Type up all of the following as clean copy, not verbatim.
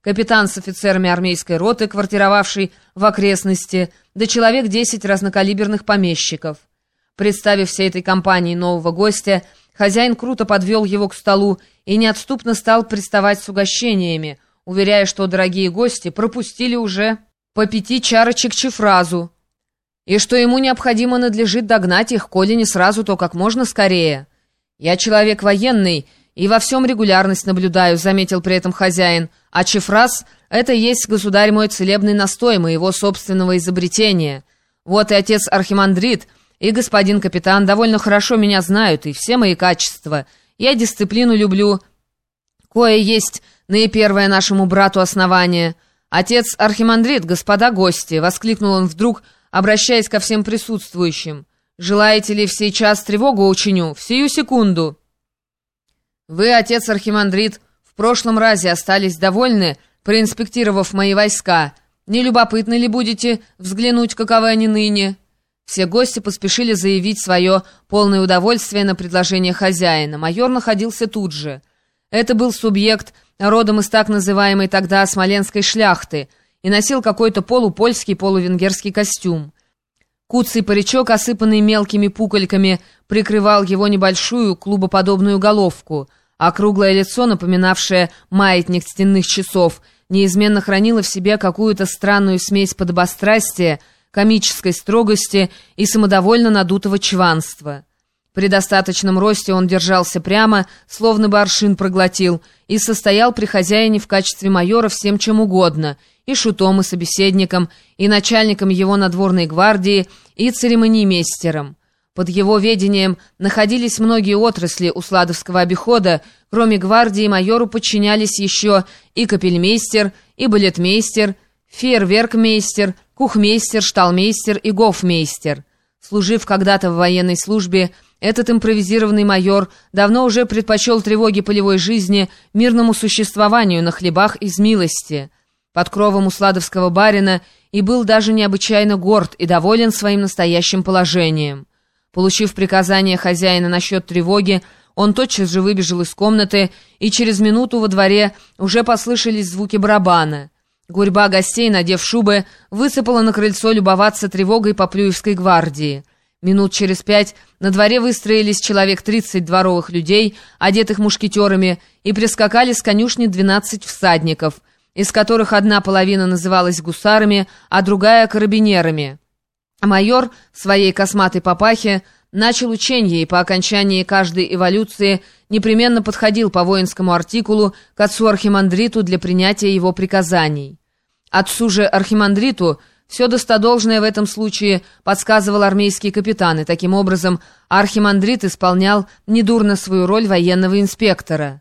капитан с офицерами армейской роты, квартировавший в окрестности, да человек 10 разнокалиберных помещиков. Представив всей этой компании нового гостя, хозяин круто подвел его к столу и неотступно стал приставать с угощениями, уверяя, что дорогие гости пропустили уже по 5 чарочек чифразу, и что ему необходимо надлежит догнать их, коли не сразу, то как можно скорее. «Я человек военный и во всем регулярность наблюдаю», — заметил при этом хозяин, «а чифраз — это есть, государь мой, целебный настой моего собственного изобретения. Вот и отец Архимандрит, и господин капитан довольно хорошо меня знают, и все мои качества. Я дисциплину люблю, кое есть наипервое нашему брату основание. Отец Архимандрит, господа гости», — воскликнул он вдруг, обращаясь ко всем присутствующим, «желаете ли в сей час тревогу учиню? В сию секунду». «Вы, отец Архимандрит, в прошлом разе остались довольны, проинспектировав мои войска. Не любопытны ли будете взглянуть, каковы они ныне?» Все гости поспешили заявить свое полное удовольствие на предложение хозяина. Майор находился тут же. Это был субъект, родом из так называемой тогда смоленской шляхты, и носил какой-то полупольский, полувенгерский костюм. Куцый паричок, осыпанный мелкими пукольками, прикрывал его небольшую клубоподобную головку, а круглое лицо, напоминавшее маятник стенных часов, неизменно хранило в себе какую-то странную смесь подобострастия, комической строгости и самодовольно надутого чванства. При достаточном росте он держался прямо, словно бы аршин проглотил, и состоял при хозяине в качестве майора всем чем угодно, и шутом, и собеседником, и начальником его надворной гвардии, и церемонимейстером. Под его ведением находились многие отрасли усладовского обихода, кроме гвардии майору подчинялись еще и капельмейстер, и балетмейстер, фейерверкмейстер, кухмейстер, шталмейстер и гофмейстер. Служив когда-то в военной службе, этот импровизированный майор давно уже предпочел тревоги полевой жизни мирному существованию на хлебах из милости, под кровом усладовского барина, и был даже необычайно горд и доволен своим настоящим положением. Получив приказание хозяина насчет тревоги, он тотчас же выбежал из комнаты, и через минуту во дворе уже послышались звуки барабана. Гурьба гостей, надев шубы, высыпала на крыльцо любоваться тревогой Поплюевской гвардии. Минут через 5 на дворе выстроились человек 30 дворовых людей, одетых мушкетерами, и прискакали с конюшни 12 всадников, из которых одна половина называлась гусарами, а другая — карабинерами. Майор в своей косматой папахе начал ученье и по окончании каждой эволюции непременно подходил по воинскому артикулу к отцу Архимандриту для принятия его приказаний. Отцу же Архимандриту все достодолжное в этом случае подсказывал армейский капитан, и таким образом Архимандрит исполнял недурно свою роль военного инспектора.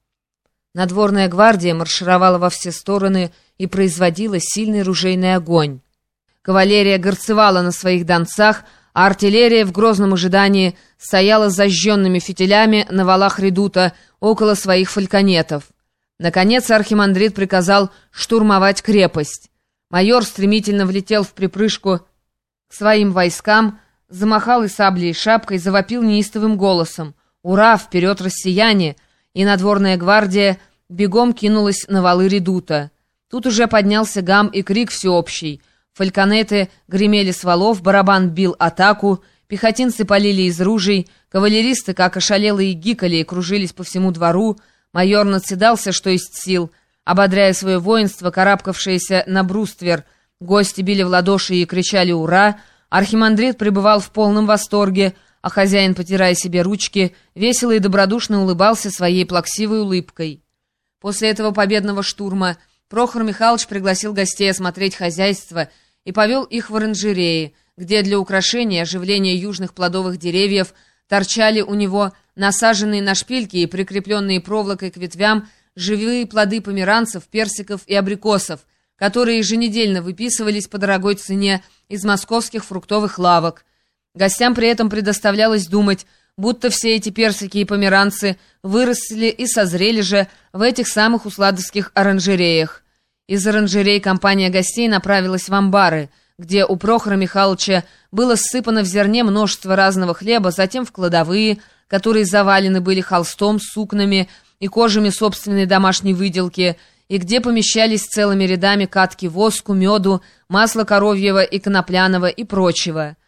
Надворная гвардия маршировала во все стороны и производила сильный ружейный огонь. Кавалерия горцевала на своих донцах, а артиллерия в грозном ожидании стояла с зажженными фитилями на валах редута около своих фальконетов. Наконец Архимандрит приказал штурмовать крепость. Майор стремительно влетел в припрыжку к своим войскам, замахал и саблей, и шапкой, завопил неистовым голосом: «Ура! Вперед, россияне!» И надворная гвардия бегом кинулась на валы редута. Тут уже поднялся гам и крик всеобщий. Фальконеты гремели с валов, барабан бил атаку, пехотинцы полили из ружей, кавалеристы, как ошалелые, гикали и кружились по всему двору. Майор наседался, что есть сил, ободряя свое воинство, карабкавшееся на бруствер. Гости били в ладоши и кричали «Ура!». Архимандрит пребывал в полном восторге, а хозяин, потирая себе ручки, весело и добродушно улыбался своей плаксивой улыбкой. После этого победного штурма Прохор Михайлович пригласил гостей осмотреть хозяйство и повел их в оранжереи, где для украшения и оживления южных плодовых деревьев торчали у него насаженные на шпильки и прикрепленные проволокой к ветвям живые плоды померанцев, персиков и абрикосов, которые еженедельно выписывались по дорогой цене из московских фруктовых лавок. Гостям при этом предоставлялось думать, будто все эти персики и померанцы выросли и созрели же в этих самых усладовских оранжереях. Из оранжерей компания гостей направилась в амбары, где у Прохора Михайловича было ссыпано в зерне множество разного хлеба, затем в кладовые, которые завалены были холстом, сукнами и кожами собственной домашней выделки, и где помещались целыми рядами катки воску, меду, масла коровьего и конопляного и прочего.